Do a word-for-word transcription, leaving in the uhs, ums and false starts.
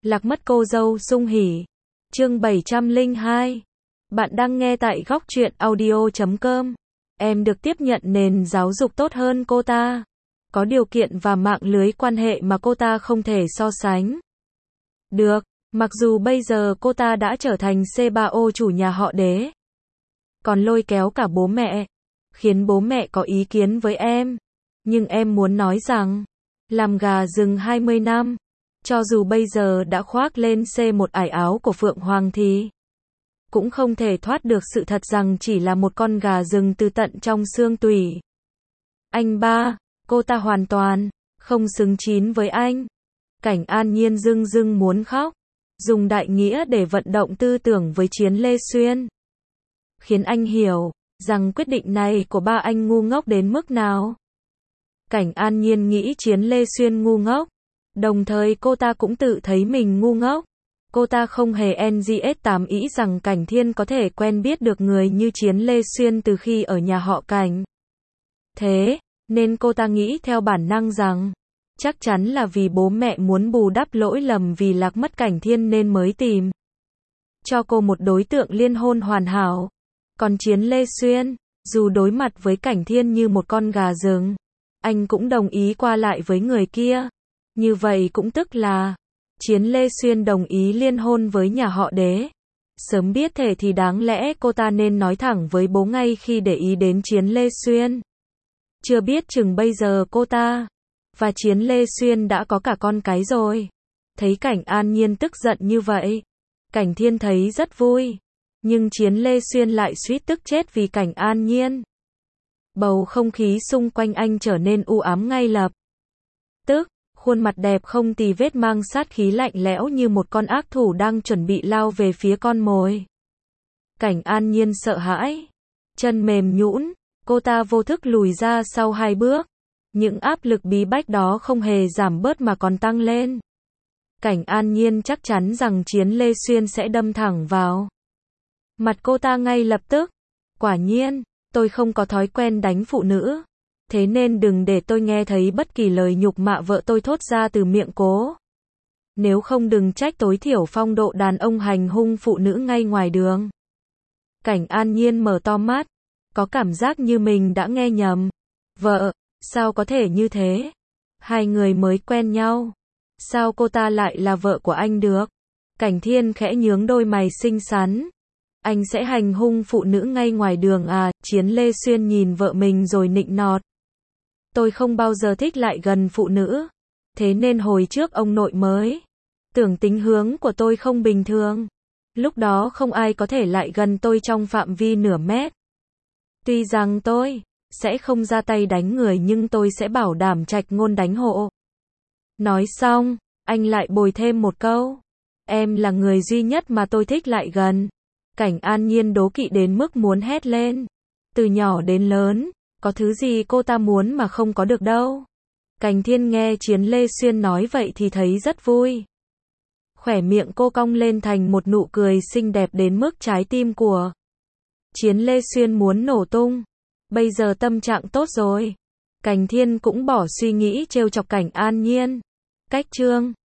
Lạc mất cô dâu sung hỉ. Chương bảy trăm lẻ hai. Bạn đang nghe tại góc truyện audio chấm com. Em được tiếp nhận nền giáo dục tốt hơn cô ta. Có điều kiện và mạng lưới quan hệ mà cô ta không thể so sánh được. Mặc dù bây giờ cô ta đã trở thành xê ba ô chủ nhà họ Đế. Còn lôi kéo cả bố mẹ. Khiến bố mẹ có ý kiến với em. Nhưng em muốn nói rằng, làm gà rừng hai mươi năm. Cho dù bây giờ đã khoác lên xê một ải áo của Phượng Hoàng thì cũng không thể thoát được sự thật rằng chỉ là một con gà rừng từ tận trong xương tủy. Anh ba, cô ta hoàn toàn không xứng chín với anh. Cảnh An Nhiên dưng dưng muốn khóc, dùng đại nghĩa để vận động tư tưởng với Chiến Lê Xuyên. Khiến anh hiểu rằng quyết định này của ba anh ngu ngốc đến mức nào. Cảnh An Nhiên nghĩ Chiến Lê Xuyên ngu ngốc. Đồng thời cô ta cũng tự thấy mình ngu ngốc. Cô ta không hề en giê ét tám ý rằng Cảnh Thiên có thể quen biết được người như Chiến Lê Xuyên từ khi ở nhà họ Cảnh. Thế nên cô ta nghĩ theo bản năng rằng chắc chắn là vì bố mẹ muốn bù đắp lỗi lầm vì lạc mất Cảnh Thiên nên mới tìm cho cô một đối tượng liên hôn hoàn hảo. Còn Chiến Lê Xuyên, dù đối mặt với Cảnh Thiên như một con gà rừng, anh cũng đồng ý qua lại với người kia. Như vậy cũng tức là Chiến Lê Xuyên đồng ý liên hôn với nhà họ Đế. Sớm biết thể thì đáng lẽ cô ta nên nói thẳng với bố ngay khi để ý đến Chiến Lê Xuyên. Chưa biết chừng bây giờ cô ta và Chiến Lê Xuyên đã có cả con cái rồi. Thấy Cảnh An Nhiên tức giận như vậy, Cảnh Thiên thấy rất vui. Nhưng Chiến Lê Xuyên lại suýt tức chết vì Cảnh An Nhiên. Bầu không khí xung quanh anh trở nên u ám ngay lập tức. Khuôn mặt đẹp không tì vết mang sát khí lạnh lẽo như một con ác thủ đang chuẩn bị lao về phía con mồi. Cảnh An Nhiên sợ hãi. Chân mềm nhũn, cô ta vô thức lùi ra sau hai bước. Những áp lực bí bách đó không hề giảm bớt mà còn tăng lên. Cảnh An Nhiên chắc chắn rằng Chiến Lê Xuyên sẽ đâm thẳng vào mặt cô ta ngay lập tức. Quả nhiên, tôi không có thói quen đánh phụ nữ. Thế nên đừng để tôi nghe thấy bất kỳ lời nhục mạ vợ tôi thốt ra từ miệng cố. Nếu không đừng trách tối thiểu phong độ đàn ông hành hung phụ nữ ngay ngoài đường. Cảnh An Nhiên mở to mắt, có cảm giác như mình đã nghe nhầm. Vợ, sao có thể như thế? Hai người mới quen nhau. Sao cô ta lại là vợ của anh được? Cảnh Thiên khẽ nhướng đôi mày xinh xắn. Anh sẽ hành hung phụ nữ ngay ngoài đường à? Chiến Lê Xuyên nhìn vợ mình rồi nịnh nọt. Tôi không bao giờ thích lại gần phụ nữ. Thế nên hồi trước ông nội mới tưởng tính hướng của tôi không bình thường. Lúc đó không ai có thể lại gần tôi trong phạm vi nửa mét. Tuy rằng tôi sẽ không ra tay đánh người nhưng tôi sẽ bảo đảm trạch ngôn đánh hộ. Nói xong, anh lại bồi thêm một câu. Em là người duy nhất mà tôi thích lại gần. Cảnh An Nhiên đố kỵ đến mức muốn hét lên. Từ nhỏ đến lớn, có thứ gì cô ta muốn mà không có được đâu. Cảnh Thiên nghe Chiến Lê Xuyên nói vậy thì thấy rất vui. Khỏe miệng cô cong lên thành một nụ cười xinh đẹp đến mức trái tim của Chiến Lê Xuyên muốn nổ tung. Bây giờ tâm trạng tốt rồi. Cảnh Thiên cũng bỏ suy nghĩ trêu chọc Cảnh An Nhiên. Cách chương